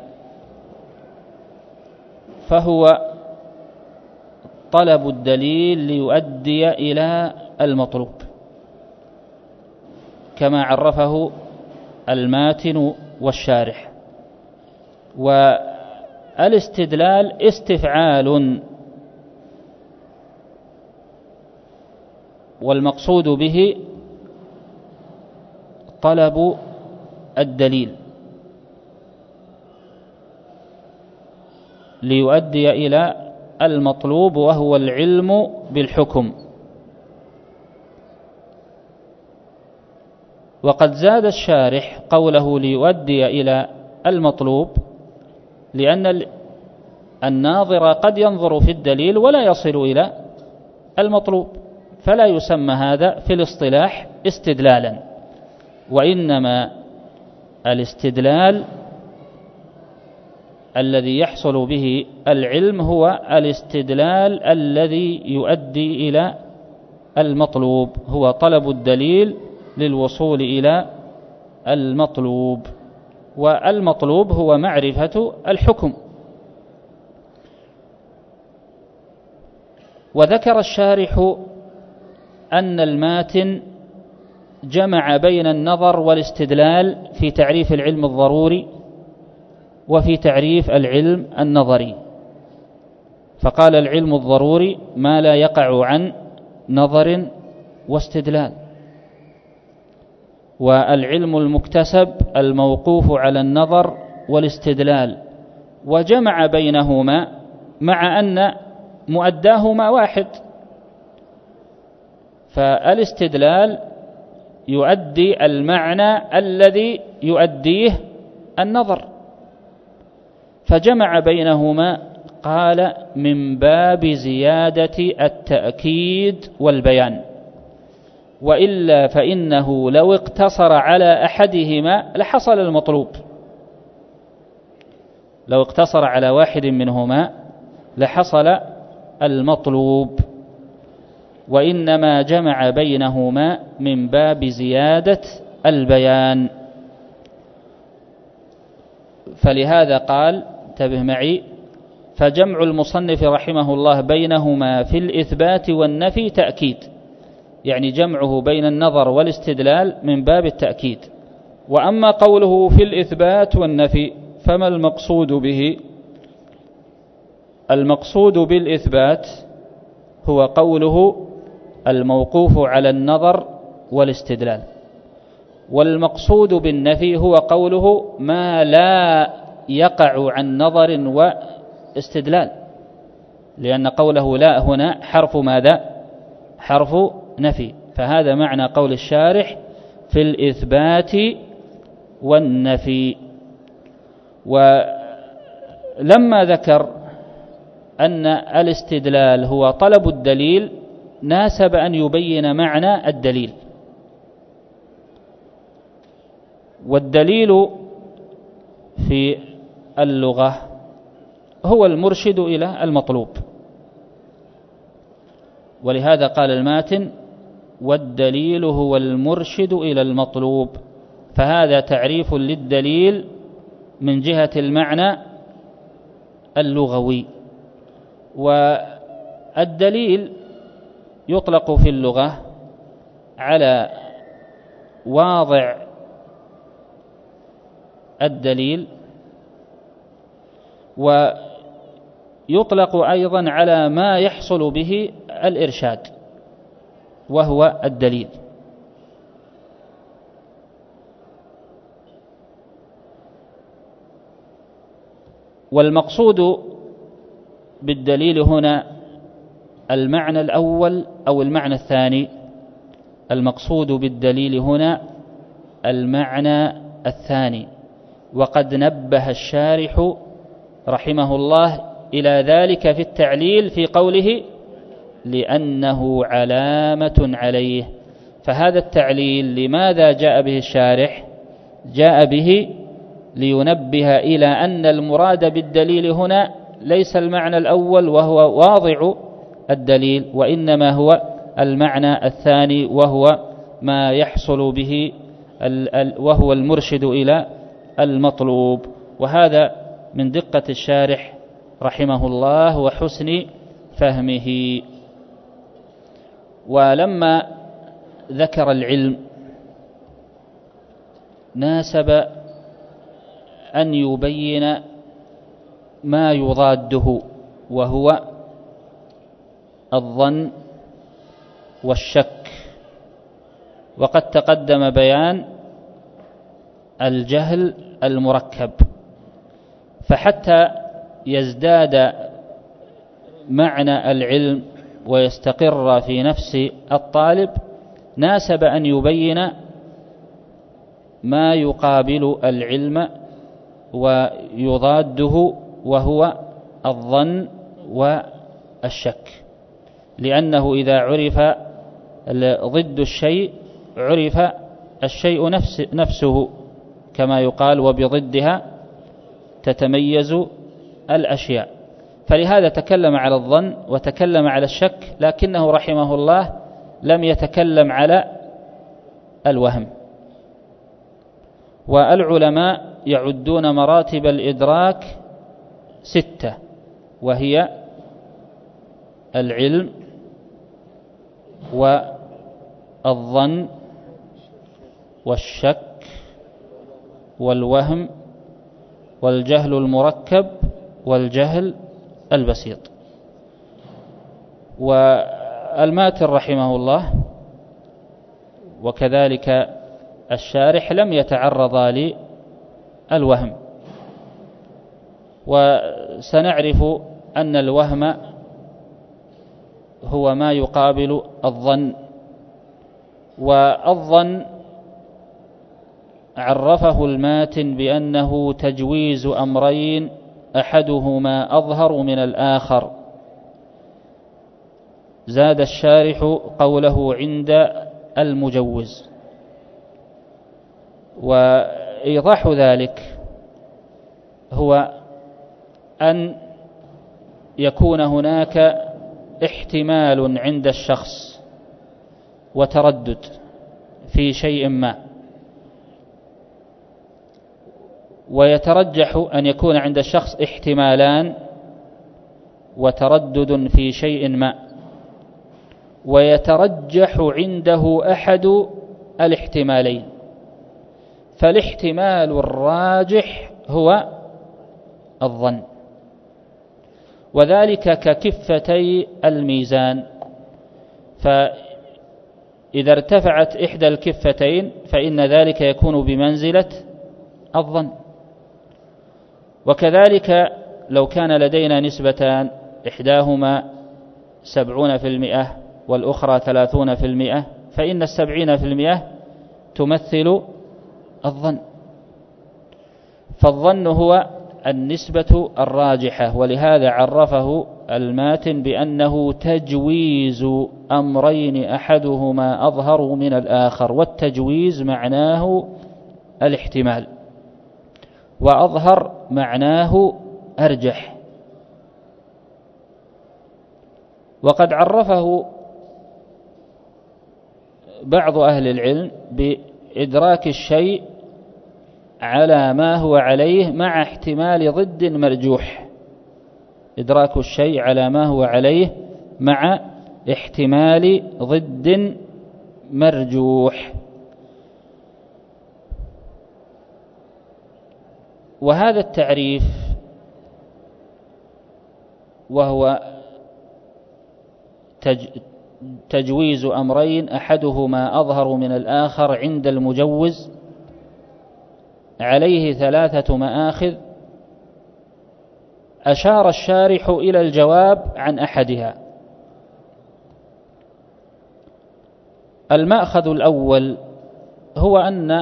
فهو طلب الدليل ليؤدي إلى المطلوب، كما عرفه الماتن والشارح. والاستدلال استفعال، والمقصود به طلب الدليل ليؤدي إلى المطلوب وهو العلم بالحكم. وقد زاد الشارح قوله ليؤدي إلى المطلوب لأن الناظر قد ينظر في الدليل ولا يصل إلى المطلوب، فلا يسمى هذا في الاصطلاح استدلالا، وإنما الاستدلال الذي يحصل به العلم هو الاستدلال الذي يؤدي إلى المطلوب، هو طلب الدليل للوصول إلى المطلوب. والمطلوب هو معرفة الحكم. وذكر الشارح أن الماتن جمع بين النظر والاستدلال في تعريف العلم الضروري وفي تعريف العلم النظري، فقال العلم الضروري ما لا يقع عن نظر واستدلال، والعلم المكتسب الموقوف على النظر والاستدلال، وجمع بينهما مع أن مؤداهما واحد، فالاستدلال يؤدي المعنى الذي يؤديه النظر، فجمع بينهما قال من باب زيادة التأكيد والبيان، وإلا فإنه لو اقتصر على أحدهما لحصل المطلوب، لو اقتصر على واحد منهما لحصل المطلوب، وإنما جمع بينهما من باب زيادة البيان. فلهذا قال انتبه معي: فجمع المصنف رحمه الله بينهما في الإثبات والنفي تأكيد، يعني جمعه بين النظر والاستدلال من باب التأكيد. وأما قوله في الإثبات والنفي فما المقصود به؟ المقصود بالإثبات هو قوله الموقوف على النظر والاستدلال، والمقصود بالنفي هو قوله ما لا يقع عن نظر واستدلال، لأن قوله لا هنا حرف ماذا؟ حرف نفي. فهذا معنى قول الشارح في الإثبات والنفي. ولما ذكر أن الاستدلال هو طلب الدليل ناسب أن يبين معنى الدليل. والدليل في اللغة هو المرشد إلى المطلوب، ولهذا قال الماتن والدليل هو المرشد إلى المطلوب، فهذا تعريف للدليل من جهة المعنى اللغوي. والدليل يطلق في اللغة على واضع الدليل، ويطلق أيضا على ما يحصل به الإرشاد وهو الدليل. والمقصود بالدليل هنا المعنى الأول أو المعنى الثاني؟ المقصود بالدليل هنا المعنى الثاني، وقد نبه الشارح رحمه الله إلى ذلك في التعليل في قوله لأنه علامة عليه. فهذا التعليل لماذا جاء به الشارح؟ جاء به لينبه إلى أن المراد بالدليل هنا ليس المعنى الأول وهو واضع الدليل، وإنما هو المعنى الثاني وهو ما يحصل به وهو المرشد إلى المطلوب. وهذا من دقة الشارح رحمه الله وحسن فهمه. ولما ذكر العلم ناسب أن يبين ما يضاده، وهو الظن والشك. وقد تقدم بيان الجهل المركب، فحتى يزداد معنى العلم ويستقر في نفس الطالب ناسب أن يبين ما يقابل العلم ويضاده، وهو الظن والشك، لأنه إذا عرف ضد الشيء عرف الشيء نفسه، كما يقال وبضدها تتميز الأشياء. فلهذا تكلم على الظن وتكلم على الشك، لكنه رحمه الله لم يتكلم على الوهم. والعلماء يعدون مراتب الإدراك 6، وهي العلم والظن والشك والوهم والجهل المركب والجهل البسيط. والماتن رحمه الله وكذلك الشارح لم يتعرضا للوهم، وسنعرف أن الوهم هو ما يقابل الظن. والظن عرفه الماتن بأنه تجويز أمرين أحدهما أظهر من الآخر. زاد الشارح قوله عند المجوز، وإيضاح ذلك هو أن يكون هناك احتمال عند الشخص وتردد في شيء ما، ويترجح أن يكون عند الشخص احتمالان وتردد في شيء ما، ويترجح عنده أحد الاحتمالين، فالاحتمال الراجح هو الظن. وذلك ككفتي الميزان، فإذا ارتفعت إحدى الكفتين فإن ذلك يكون بمنزلة الظن. وكذلك لو كان لدينا نسبتان إحداهما 70% والأخرى 30%، فإن 70% تمثل الظن. فالظن هو النسبة الراجحة، ولهذا عرفه الماتن بأنه تجويز أمرين أحدهما أظهر من الآخر، والتجويز معناه الاحتمال، وأظهر معناه أرجح. وقد عرفه بعض أهل العلم بإدراك الشيء على ما هو عليه مع احتمال ضد مرجوح. إدراك الشيء على ما هو عليه مع احتمال ضد مرجوح. وهذا التعريف وهو تجويز أمرين أحدهما أظهر من الآخر عند المجوز عليه 3 مآخذ، أشار الشارح إلى الجواب عن أحدها. المأخذ الأول هو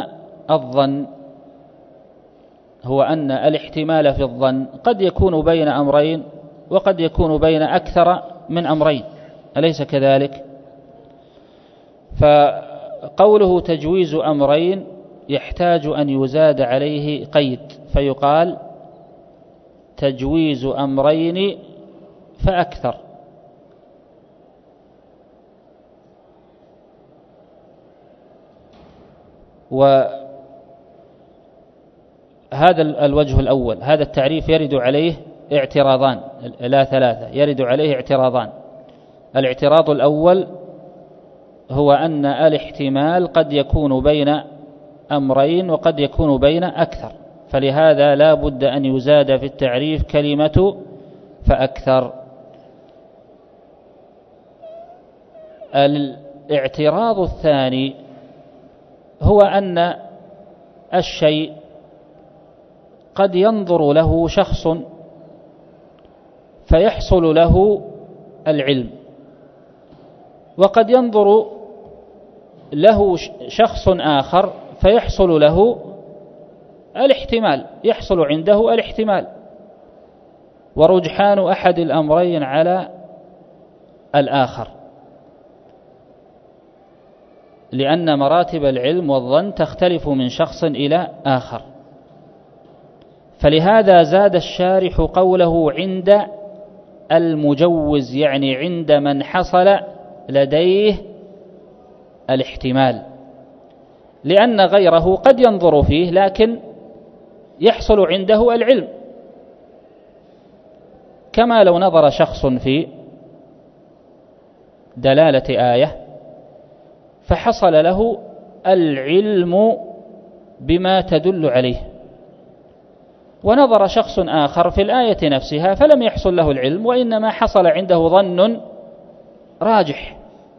أن الاحتمال في الظن قد يكون بين أمرين وقد يكون بين أكثر من أمرين، أليس كذلك؟ فقوله تجويز أمرين يحتاج أن يزاد عليه قيد، فيقال تجويز أمرين فأكثر. وهذا الوجه الأول، هذا التعريف يرد عليه اعتراضان، لا 3، يرد عليه اعتراضان. الاعتراض الأول هو أن الاحتمال قد يكون بين أمرين وقد يكون بين أكثر، فلهذا لا بد أن يزاد في التعريف كلمة فأكثر. الاعتراض الثاني هو أن الشيء قد ينظر له شخص فيحصل له العلم، وقد ينظر له شخص آخر فيحصل له الاحتمال، يحصل عنده الاحتمال، ورجحان أحد الأمرين على الآخر، لأن مراتب العلم والظن تختلف من شخص إلى آخر. فلهذا زاد الشارح قوله عند المجوز، يعني عند من حصل لديه الاحتمال، لأن غيره قد ينظر فيه لكن يحصل عنده العلم. كما لو نظر شخص في دلالة آية فحصل له العلم بما تدل عليه، ونظر شخص آخر في الآية نفسها فلم يحصل له العلم، وإنما حصل عنده ظن راجح.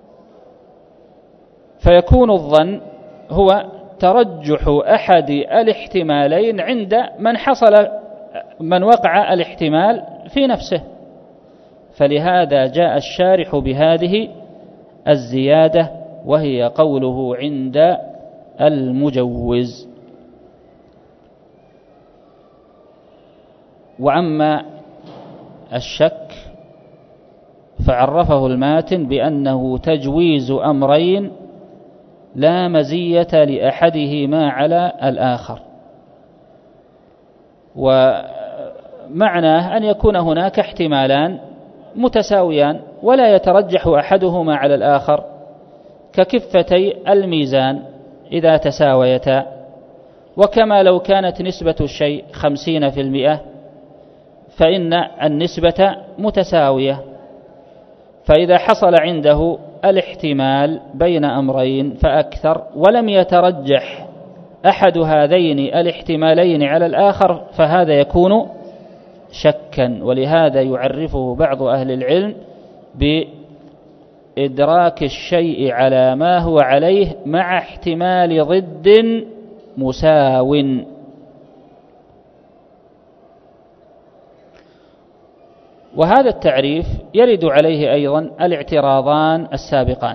فيكون الظن هو ترجح أحد الاحتمالين عند من وقع الاحتمال في نفسه. فلهذا جاء الشارح بهذه الزيادة، وهي قوله عند المجوز. وأما الشك فعرفه الماتن بأنه تجويز أمرين لا مزية لأحدهما على الآخر، ومعناه أن يكون هناك احتمالان متساويان ولا يترجح أحدهما على الآخر، ككفتي الميزان إذا تساويتا، وكما لو كانت نسبة الشيء 50% فإن النسبة متساوية. فإذا حصل عنده الاحتمال بين أمرين فأكثر ولم يترجح أحد هذين الاحتمالين على الآخر فهذا يكون شكا. ولهذا يعرفه بعض أهل العلم بإدراك الشيء على ما هو عليه مع احتمال ضد مساو. وهذا التعريف يرد عليه أيضا الاعتراضان السابقان،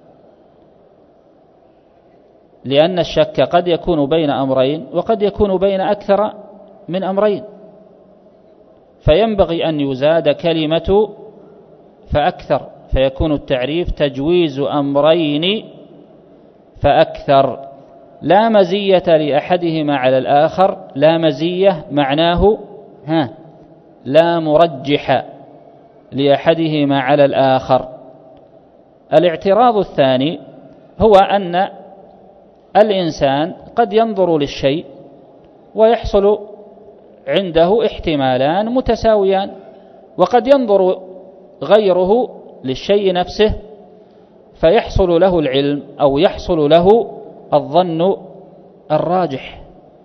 لأن الشك قد يكون بين أمرين وقد يكون بين أكثر من أمرين، فينبغي أن يزاد كلمة فأكثر، فيكون التعريف تجويز أمرين فأكثر، لا مزية لأحدهما على الآخر. لا مزية معناه لا مرجح لأحدهما على الآخر. الاعتراض الثاني هو أن الإنسان قد ينظر للشيء ويحصل عنده احتمالان متساويان، وقد ينظر غيره للشيء نفسه فيحصل له العلم أو يحصل له الظن الراجح،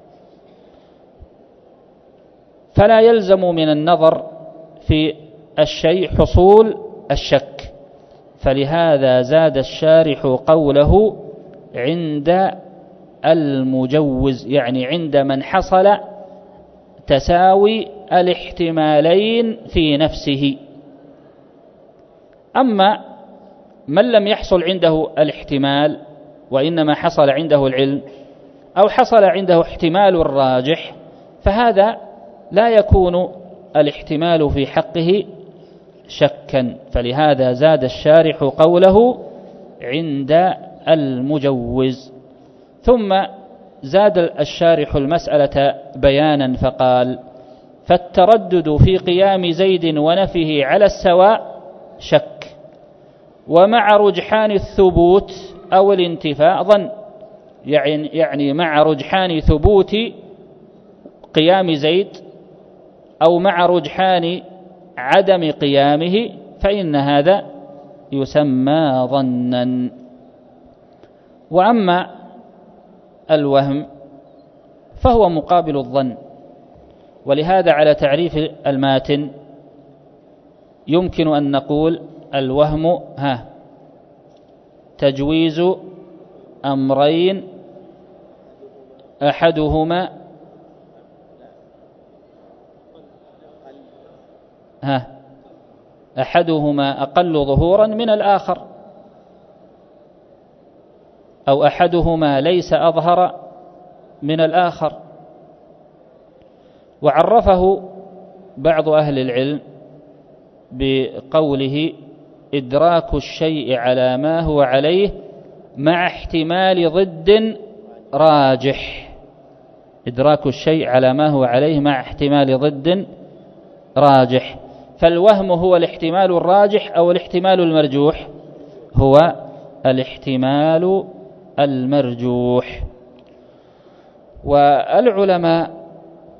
فلا يلزم من النظر في الشيء حصول الشك. فلهذا زاد الشارح قوله عند المجوز، يعني عند من حصل تساوي الاحتمالين في نفسه. أما من لم يحصل عنده الاحتمال وإنما حصل عنده العلم أو حصل عنده احتمال الراجح فهذا لا يكون الاحتمال في حقه شكا. فلهذا زاد الشارح قوله عند المجوز. ثم زاد الشارح المسألة بيانا فقال: فالتردد في قيام زيد ونفيه على السواء شك، ومع رجحان الثبوت أو الانتفاء ظن، يعني مع رجحان ثبوت قيام زيد أو مع رجحان عدم قيامه فإن هذا يسمى ظنا. وأما الوهم فهو مقابل الظن، ولهذا على تعريف الماتن يمكن أن نقول الوهم تجويز أمرين أحدهما أقل ظهورا من الآخر، أو أحدهما ليس أظهر من الآخر. وعرفه بعض أهل العلم بقوله: إدراك الشيء على ما هو عليه مع احتمال ضد راجح. إدراك الشيء على ما هو عليه مع احتمال ضد راجح. فالوهم هو الاحتمال الراجح أو الاحتمال المرجوح؟ هو الاحتمال المرجوح. والعلماء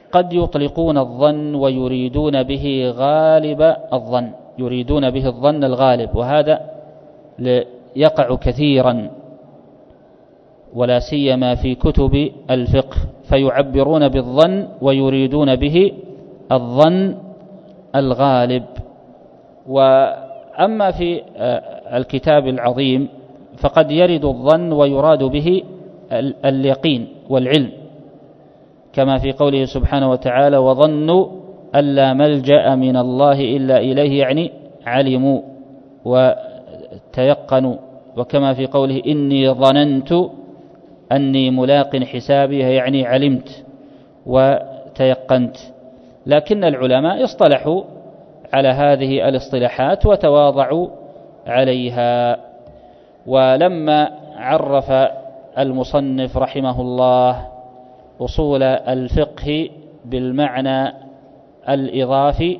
قد يطلقون الظن ويريدون به غالب الظن، يريدون به الظن الغالب، وهذا يقع كثيرا ولا سيما في كتب الفقه، فيعبرون بالظن ويريدون به الظن الغالب. وأما في الكتاب العظيم فقد يرد الظن ويراد به اليقين والعلم، كما في قوله سبحانه وتعالى: وظنوا أن لا ملجأ من الله إلا إليه، يعني علموا وتيقنوا. وكما في قوله: إني ظننت أني ملاق حسابي، يعني علمت وتيقنت. لكن العلماء اصطلحوا على هذه الاصطلاحات وتواضعوا عليها. ولما عرف المصنف رحمه الله أصول الفقه بالمعنى الإضافي،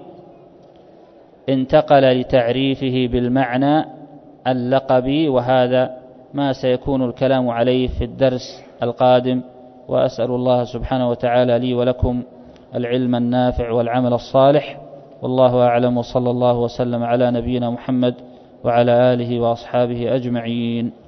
انتقل لتعريفه بالمعنى اللقبي، وهذا ما سيكون الكلام عليه في الدرس القادم. وأسأل الله سبحانه وتعالى لي ولكم العلم النافع والعمل الصالح، والله أعلم، وصلى الله وسلم على نبينا محمد وعلى آله وأصحابه أجمعين.